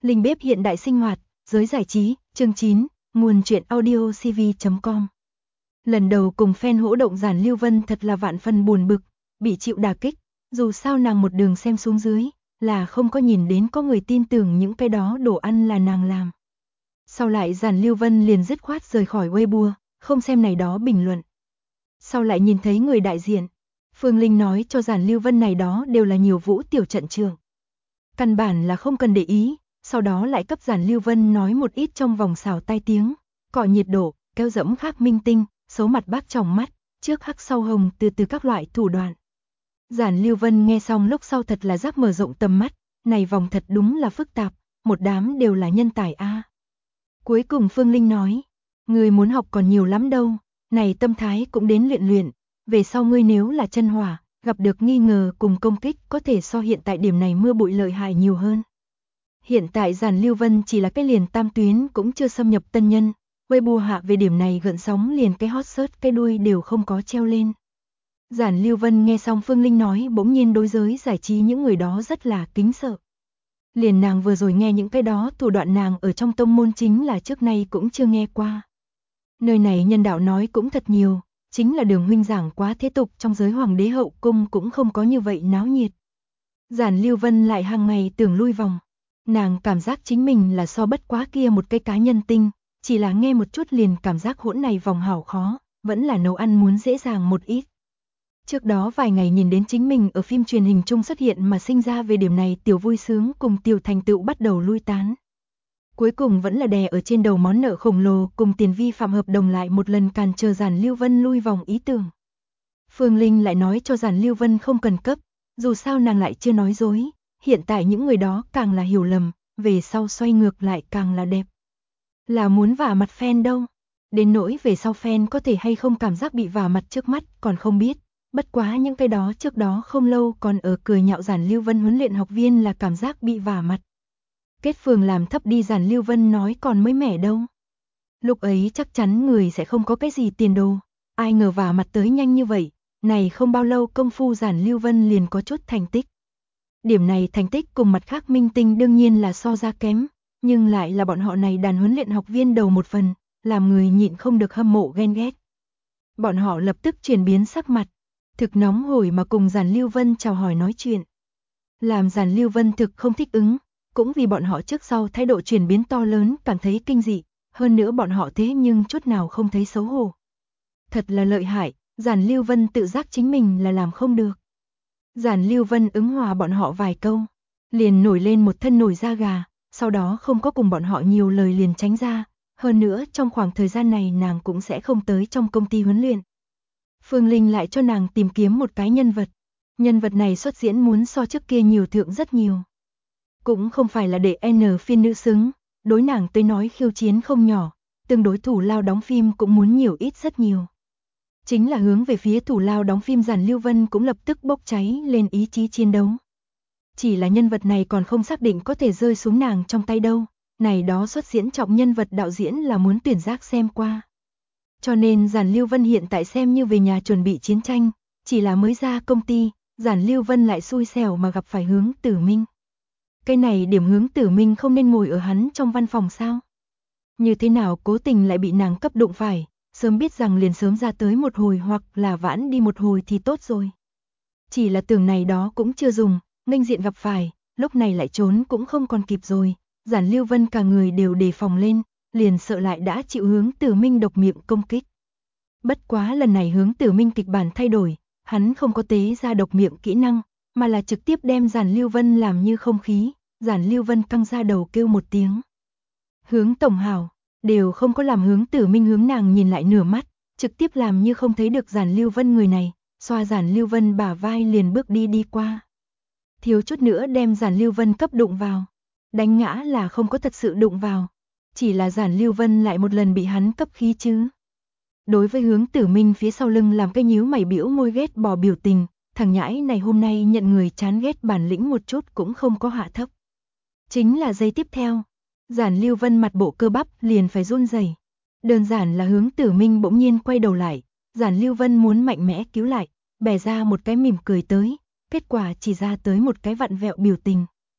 Linh bếp hiện đại sinh hoạt, giới giải trí, chương 9, nguồn truyện audio cv.com. Lần đầu cùng fan hỗ động Giản Lưu Vân thật là vạn phần buồn bực, bị chịu đả kích, dù sao nàng một đường xem xuống dưới, là không có nhìn đến có người tin tưởng những cái đó đồ ăn là nàng làm. Sau lại Giản Lưu Vân liền dứt khoát rời khỏi Weibo, không xem này đó bình luận. Sau lại nhìn thấy người đại diện, Phương Linh nói cho Giản Lưu Vân này đó đều là nhiều vũ tiểu trận trường. Căn bản là không cần để ý, sau đó lại cấp Giản Lưu Vân nói một ít trong vòng xào tai tiếng, cọ nhiệt độ, kéo dẫm khác minh tinh, xấu mặt bác tròng mắt, trước hắc sau hồng từ các loại thủ đoạn. Giản Lưu Vân nghe xong lúc sau thật là giác mở rộng tầm mắt, này vòng thật đúng là phức tạp, một đám đều là nhân tài a. Cuối cùng Phương Linh nói, người muốn học còn nhiều lắm đâu, này tâm thái cũng đến luyện luyện, về sau ngươi nếu là chân hỏa, gặp được nghi ngờ cùng công kích có thể so hiện tại điểm này mưa bụi lợi hại nhiều hơn. Hiện tại Giản Lưu Vân chỉ là cái liền tam tuyến cũng chưa xâm nhập tân nhân, Weibo hạ về điểm này gợn sóng liền cái hot search cái đuôi đều không có treo lên. Giản Lưu Vân nghe xong Phương Linh nói bỗng nhiên đối giới giải trí những người đó rất là kính sợ. Liền nàng vừa rồi nghe những cái đó thủ đoạn nàng ở trong tông môn chính là trước nay cũng chưa nghe qua. Nơi này nhân đạo nói cũng thật nhiều, chính là Đường huynh giảng quá thế tục trong giới hoàng đế hậu cung cũng không có như vậy náo nhiệt. Giản Lưu Vân lại hàng ngày tưởng lui vòng. Nàng cảm giác chính mình là so bất quá kia một cái cá nhân tinh, chỉ là nghe một chút liền cảm giác hỗn này vòng hảo khó, vẫn là nấu ăn muốn dễ dàng một ít. Trước đó vài ngày nhìn đến chính mình ở phim truyền hình chung xuất hiện mà sinh ra về điểm này tiểu vui sướng cùng tiểu thành tựu bắt đầu lui tán. Cuối cùng vẫn là đè ở trên đầu món nợ khổng lồ cùng tiền vi phạm hợp đồng lại một lần càn trở Giản Lưu Vân lui vòng ý tưởng. Phương Linh lại nói cho Giản Lưu Vân không cần cấp, dù sao nàng lại chưa nói dối, hiện tại những người đó càng là hiểu lầm, về sau xoay ngược lại càng là đẹp. Là muốn vả mặt fan đâu, đến nỗi về sau fan có thể hay không cảm giác bị vả mặt trước mắt còn không biết, bất quá những cái đó trước đó không lâu còn ở cười nhạo Giản Lưu Vân huấn luyện học viên là cảm giác bị vả mặt. Kết phường làm thấp đi Giản Lưu Vân nói còn mới mẻ đâu. Lúc ấy chắc chắn người sẽ không có cái gì tiền đồ, ai ngờ vả mặt tới nhanh như vậy, này không bao lâu công phu Giản Lưu Vân liền có chút thành tích. Điểm này thành tích cùng mặt khác minh tinh đương nhiên là so ra kém, nhưng lại là bọn họ này đàn huấn luyện học viên đầu một phần, làm người nhịn không được hâm mộ ghen ghét. Bọn họ lập tức chuyển biến sắc mặt, thực nóng hổi mà cùng Giản Lưu Vân chào hỏi nói chuyện. Làm Giản Lưu Vân thực không thích ứng, cũng vì bọn họ trước sau thái độ chuyển biến to lớn cảm thấy kinh dị, hơn nữa bọn họ thế nhưng chút nào không thấy xấu hổ. Thật là lợi hại, Giản Lưu Vân tự giác chính mình là làm không được. Giản Lưu Vân ứng hòa bọn họ vài câu, liền nổi lên một thân nổi da gà, sau đó không có cùng bọn họ nhiều lời liền tránh ra, hơn nữa trong khoảng thời gian này nàng cũng sẽ không tới trong công ty huấn luyện. Phương Linh lại cho nàng tìm kiếm một cái nhân vật này xuất diễn muốn so trước kia nhiều thượng rất nhiều. Cũng không phải là để N phiên nữ xứng, đối nàng tới nói khiêu chiến không nhỏ, tương đối thủ lao đóng phim cũng muốn nhiều ít rất nhiều. Chính là hướng về phía thủ lao đóng phim Giản Lưu Vân cũng lập tức bốc cháy lên ý chí chiến đấu. Chỉ là nhân vật này còn không xác định có thể rơi xuống nàng trong tay đâu, này đó xuất diễn trọng nhân vật đạo diễn là muốn tuyển giác xem qua. Cho nên Giản Lưu Vân hiện tại xem như về nhà chuẩn bị chiến tranh, chỉ là mới ra công ty, Giản Lưu Vân lại xui xẻo mà gặp phải Hướng Tử Minh. Cái này điểm Hướng Tử Minh không nên ngồi ở hắn trong văn phòng sao? Như thế nào cố tình lại bị nàng cấp đụng phải, sớm biết rằng liền sớm ra tới một hồi hoặc là vãn đi một hồi thì tốt rồi. Chỉ là tưởng này đó cũng chưa dùng, nghênh diện gặp phải, lúc này lại trốn cũng không còn kịp rồi, Giản Lưu Vân cả người đều đề phòng lên, liền sợ lại đã chịu Hướng Tử Minh độc miệng công kích. Bất quá lần này Hướng Tử Minh kịch bản thay đổi, hắn không có tế ra độc miệng kỹ năng, mà là trực tiếp đem Giản Lưu Vân làm như không khí, Giản Lưu Vân căng ra đầu kêu một tiếng. Hướng tổng hảo, đều không có làm Hướng Tử Minh hướng nàng nhìn lại nửa mắt, trực tiếp làm như không thấy được Giản Lưu Vân người này, xoa Giản Lưu Vân bả vai liền bước đi qua. Thiếu chút nữa đem Giản Lưu Vân cấp đụng vào, đánh ngã là không có thật sự đụng vào, chỉ là Giản Lưu Vân lại một lần bị hắn cấp khí chứ. Đối với Hướng Tử Minh phía sau lưng làm cái nhíu mày biểu môi ghét bỏ biểu tình, thằng nhãi này hôm nay nhận người chán ghét bản lĩnh một chút cũng không có hạ thấp. Chính là giây tiếp theo, Giản Lưu Vân mặt bộ cơ bắp liền phải run rẩy. Đơn giản là Hướng Tử Minh bỗng nhiên quay đầu lại, Giản Lưu Vân muốn mạnh mẽ cứu lại, bẻ ra một cái mỉm cười tới, kết quả chỉ ra tới một cái vặn vẹo biểu tình.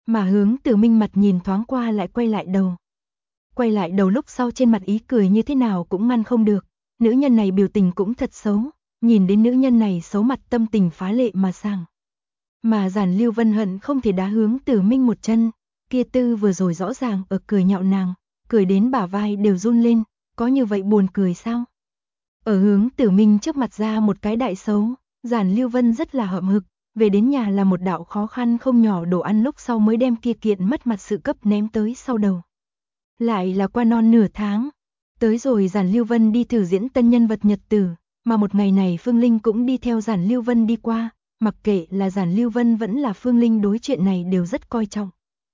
Mà Hướng Tử Minh mặt nhìn thoáng qua lại quay lại đầu. Quay lại đầu lúc sau trên mặt ý cười như thế nào cũng ngăn không được, nữ nhân này biểu tình cũng thật xấu, nhìn đến nữ nhân này xấu mặt tâm tình phá lệ mà sảng. Mà Giản Lưu Vân hận không thể đá Hướng Tử Minh một chân, kia tư vừa rồi rõ ràng ở cười nhạo nàng, cười đến bả vai đều run lên, có như vậy buồn cười sao? Ở Hướng Tử Minh trước mặt ra một cái đại xấu, Giản Lưu Vân rất là hậm hực, về đến nhà là một đạo khó khăn không nhỏ đồ ăn lúc sau mới đem kia kiện mất mặt sự cấp ném tới sau đầu. Lại là qua non nửa tháng, tới rồi Giản Lưu Vân đi thử diễn tân nhân vật nhật tử, mà một ngày này Phương Linh cũng đi theo Giản Lưu Vân đi qua, mặc kệ là Giản Lưu Vân vẫn là Phương Linh đối chuyện này đều rất coi trọng.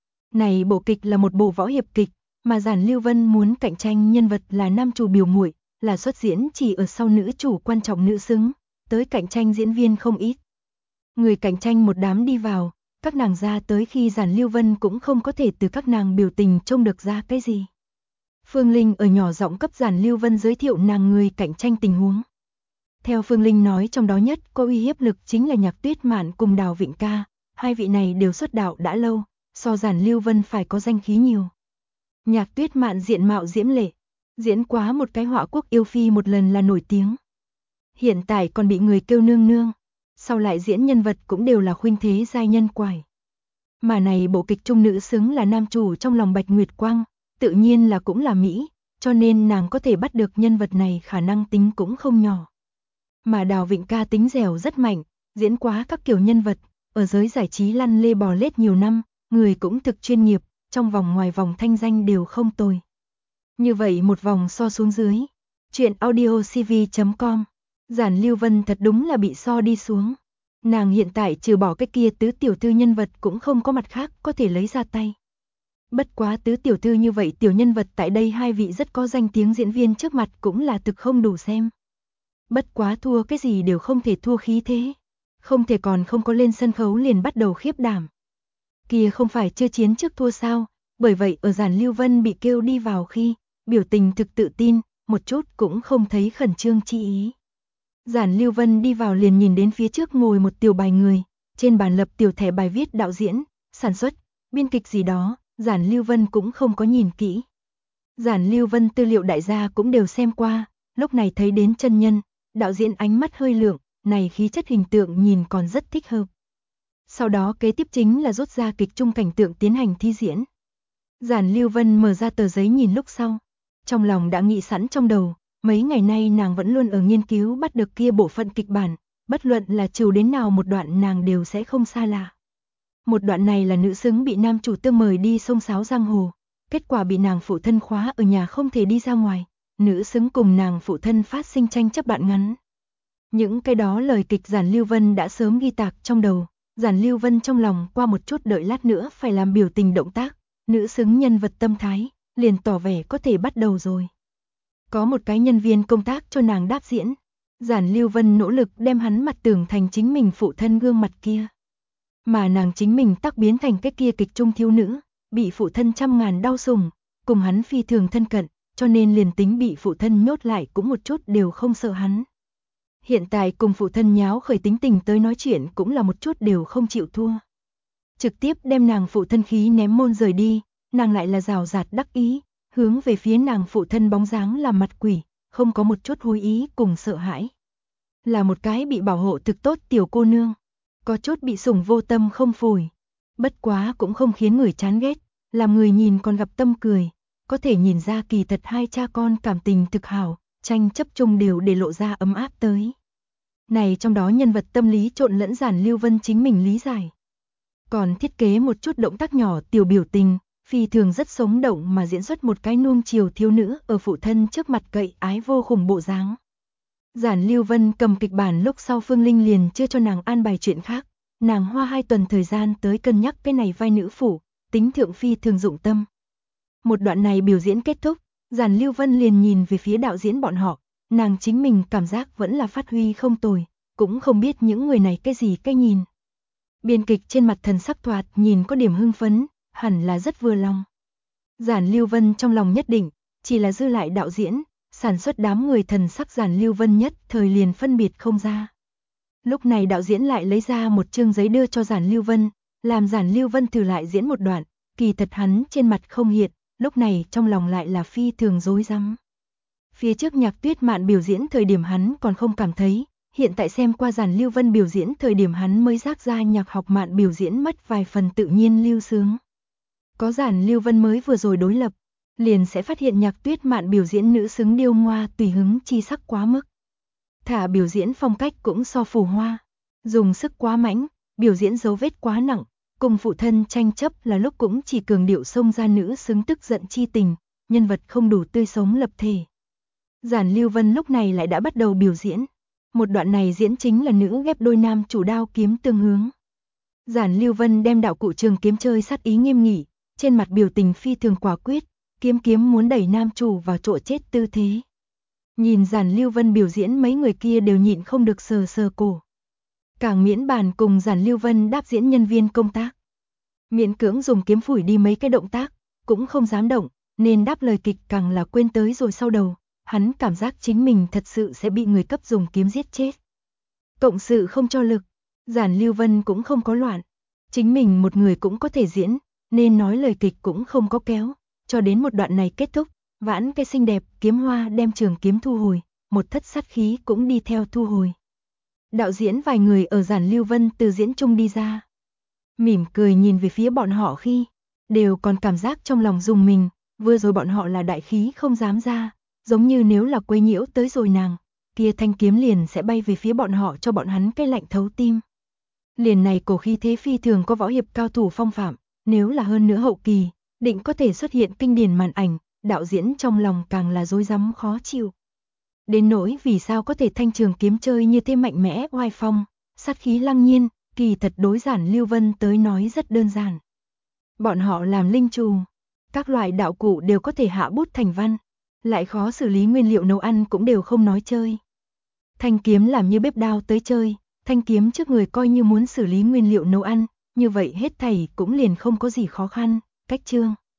Này bộ kịch là một bộ võ hiệp kịch, mà Giản Lưu Vân muốn cạnh tranh nhân vật là nam chủ biểu muội, là xuất diễn chỉ ở sau nữ chủ quan trọng nữ xứng, tới cạnh tranh diễn viên không ít. Người cạnh tranh một đám đi vào, các nàng ra tới khi Giản Lưu Vân cũng không có thể từ các nàng biểu tình trông được ra cái gì. Phương Linh ở nhỏ giọng cấp Giản Lưu Vân giới thiệu nàng người cạnh tranh tình huống. Theo Phương Linh nói trong đó nhất có uy hiếp lực chính là Nhạc Tuyết Mạn cùng Đào Vịnh Ca, hai vị này đều xuất đạo đã lâu, so Giản Lưu Vân phải có danh khí nhiều. Nhạc Tuyết Mạn diện mạo diễm lệ, diễn quá một cái họa quốc yêu phi một lần là nổi tiếng. Hiện tại còn bị người kêu nương nương, sau lại diễn nhân vật cũng đều là khuynh thế giai nhân quải. Mà này bộ kịch trung nữ xứng là nam chủ trong lòng Bạch Nguyệt Quang, tự nhiên là cũng là Mỹ, cho nên nàng có thể bắt được nhân vật này khả năng tính cũng không nhỏ. Mà Đào Vịnh Ca tính dẻo rất mạnh, diễn quá các kiểu nhân vật, ở giới giải trí lăn lê bò lết nhiều năm, người cũng thực chuyên nghiệp, trong vòng ngoài vòng thanh danh đều không tồi. Như vậy một vòng so xuống dưới, chuyện audiocv.com, Giản Lưu Vân thật đúng là bị so đi xuống. Nàng hiện tại trừ bỏ cái kia tứ tiểu thư nhân vật cũng không có mặt khác có thể lấy ra tay. Bất quá tứ tiểu thư như vậy tiểu nhân vật tại đây hai vị rất có danh tiếng diễn viên trước mặt cũng là thực không đủ xem. Bất quá thua cái gì đều không thể thua khí thế. Không thể còn không có lên sân khấu liền bắt đầu khiếp đảm. Kia không phải chưa chiến trước thua sao, bởi vậy ở Giản Lưu Vân bị kêu đi vào khi, biểu tình thực tự tin, một chút cũng không thấy khẩn trương chi ý. Giản Lưu Vân đi vào liền nhìn đến phía trước ngồi một tiểu bài người, trên bàn lập tiểu thẻ bài viết đạo diễn, sản xuất, biên kịch gì đó, Giản Lưu Vân cũng không có nhìn kỹ. Giản Lưu Vân tư liệu đại gia cũng đều xem qua, lúc này thấy đến chân nhân, đạo diễn ánh mắt hơi lượng, này khí chất hình tượng nhìn còn rất thích hợp. Sau đó kế tiếp chính là rút ra kịch trung cảnh tượng tiến hành thi diễn. Giản Lưu Vân mở ra tờ giấy nhìn lúc sau, trong lòng đã nghĩ sẵn trong đầu, mấy ngày nay nàng vẫn luôn ở nghiên cứu bắt được kia bộ phận kịch bản, bất luận là chiều đến nào một đoạn nàng đều sẽ không xa lạ. Một đoạn này là nữ xứng bị nam chủ tương mời đi sông sáo giang hồ, kết quả bị nàng phụ thân khóa ở nhà không thể đi ra ngoài, nữ xứng cùng nàng phụ thân phát sinh tranh chấp đoạn ngắn. Những cái đó lời kịch Giản Lưu Vân đã sớm ghi tạc trong đầu, Giản Lưu Vân trong lòng qua một chút đợi lát nữa phải làm biểu tình động tác, nữ xứng nhân vật tâm thái, liền tỏ vẻ có thể bắt đầu rồi. Có một cái nhân viên công tác cho nàng đáp diễn, Giản Lưu Vân nỗ lực đem hắn mặt tưởng thành chính mình phụ thân gương mặt kia. Mà nàng chính mình tắc biến thành cái kia kịch trung thiếu nữ, bị phụ thân trăm ngàn đau sủng, cùng hắn phi thường thân cận, cho nên liền tính bị phụ thân nhốt lại cũng một chút đều không sợ hắn. Hiện tại cùng phụ thân nháo khởi tính tình tới nói chuyện cũng là một chút đều không chịu thua. Trực tiếp đem nàng phụ thân khí ném môn rời đi, nàng lại là rào rạt đắc ý, hướng về phía nàng phụ thân bóng dáng làm mặt quỷ, không có một chút hối ý cùng sợ hãi. Là một cái bị bảo hộ thực tốt tiểu cô nương, có chút bị sủng vô tâm không phổi. Bất quá cũng không khiến người chán ghét, làm người nhìn còn gặp tâm cười, có thể nhìn ra kỳ thật hai cha con cảm tình thực hảo, tranh chấp chung đều để lộ ra ấm áp tới. Này trong đó nhân vật tâm lý trộn lẫn Giản Lưu Vân chính mình lý giải. Còn thiết kế một chút động tác nhỏ tiểu biểu tình, phi thường rất sống động mà diễn xuất một cái nuông chiều thiếu nữ ở phụ thân trước mặt cậy ái vô khủng bộ dáng. Giản Lưu Vân cầm kịch bản lúc sau Phương Linh liền chưa cho nàng an bài chuyện khác, nàng hoa 2 tuần thời gian tới cân nhắc cái này vai nữ phụ, tính thượng phi thường dụng tâm. Một đoạn này biểu diễn kết thúc, Giản Lưu Vân liền nhìn về phía đạo diễn bọn họ, nàng chính mình cảm giác vẫn là phát huy không tồi, cũng không biết những người này cái gì cái nhìn. Biên kịch trên mặt thần sắc thoạt nhìn có điểm hưng phấn, hẳn là rất vừa lòng. Giản Lưu Vân trong lòng nhất định, chỉ là dư lại đạo diễn, sản xuất đám người thần sắc Giản Lưu Vân nhất thời liền phân biệt không ra. Lúc này đạo diễn lại lấy ra một chương giấy đưa cho Giản Lưu Vân, làm Giản Lưu Vân thử lại diễn một đoạn, kỳ thật hắn trên mặt không hiện, lúc này trong lòng lại là phi thường rối rắm. Phía trước Nhạc Tuyết Mạn biểu diễn thời điểm hắn còn không cảm thấy, hiện tại xem qua Giản Lưu Vân biểu diễn thời điểm hắn mới giác ra Nhạc Học Mạn biểu diễn mất vài phần tự nhiên lưu sướng. Có Giản Lưu Vân mới vừa rồi đối lập, liền sẽ phát hiện Nhạc Tuyết Mạn biểu diễn nữ xứng điêu ngoa tùy hứng chi sắc quá mức. Thả biểu diễn phong cách cũng so Phù Hoa, dùng sức quá mãnh, biểu diễn dấu vết quá nặng, cùng phụ thân tranh chấp là lúc cũng chỉ cường điệu xông ra nữ xứng tức giận chi tình, nhân vật không đủ tươi sống lập thể. Giản Lưu Vân lúc này lại đã bắt đầu biểu diễn. Một đoạn này diễn chính là nữ ghép đôi nam chủ đao kiếm tương hướng. Giản Lưu Vân đem đạo cụ trường kiếm chơi sát ý nghiêm nghị, trên mặt biểu tình phi thường quả quyết, kiếm muốn đẩy nam chủ vào chỗ chết tư thế. Nhìn Giản Lưu Vân biểu diễn mấy người kia đều nhịn không được sờ sờ cổ. Càng miễn bàn cùng Giản Lưu Vân đáp diễn nhân viên công tác. Miễn cưỡng dùng kiếm phủi đi mấy cái động tác, cũng không dám động, nên đáp lời kịch càng là quên tới rồi sau đầu. Hắn cảm giác chính mình thật sự sẽ bị người cấp dùng kiếm giết chết. Cộng sự không cho lực, Giản Lưu Vân cũng không có loạn. Chính mình một người cũng có thể diễn, nên nói lời kịch cũng không có kéo. Cho đến một đoạn này kết thúc, vãn cái xinh đẹp kiếm hoa đem trường kiếm thu hồi, một thất sát khí cũng đi theo thu hồi. Đạo diễn vài người ở Giản Lưu Vân từ diễn chung đi ra. Mỉm cười nhìn về phía bọn họ khi, đều còn cảm giác trong lòng rùng mình, vừa rồi bọn họ là đại khí không dám ra. Giống như nếu là quấy nhiễu tới rồi nàng, kia thanh kiếm liền sẽ bay về phía bọn họ cho bọn hắn cái lạnh thấu tim. Liền này cổ khí thế phi thường có võ hiệp cao thủ phong phạm, nếu là hơn nữa hậu kỳ, định có thể xuất hiện kinh điển màn ảnh, đạo diễn trong lòng càng là rối rắm khó chịu. Đến nỗi vì sao có thể thanh trường kiếm chơi như thế mạnh mẽ oai phong, sát khí lăng nhiên, kỳ thật đối Giản Lưu Vân tới nói rất đơn giản. Bọn họ làm linh trù, các loại đạo cụ đều có thể hạ bút thành văn. Lại khó xử lý nguyên liệu nấu ăn cũng đều không nói chơi. Thanh kiếm làm như bếp đao tới chơi, thanh kiếm trước người coi như muốn xử lý nguyên liệu nấu ăn, như vậy hết thảy cũng liền không có gì khó khăn, cách chương.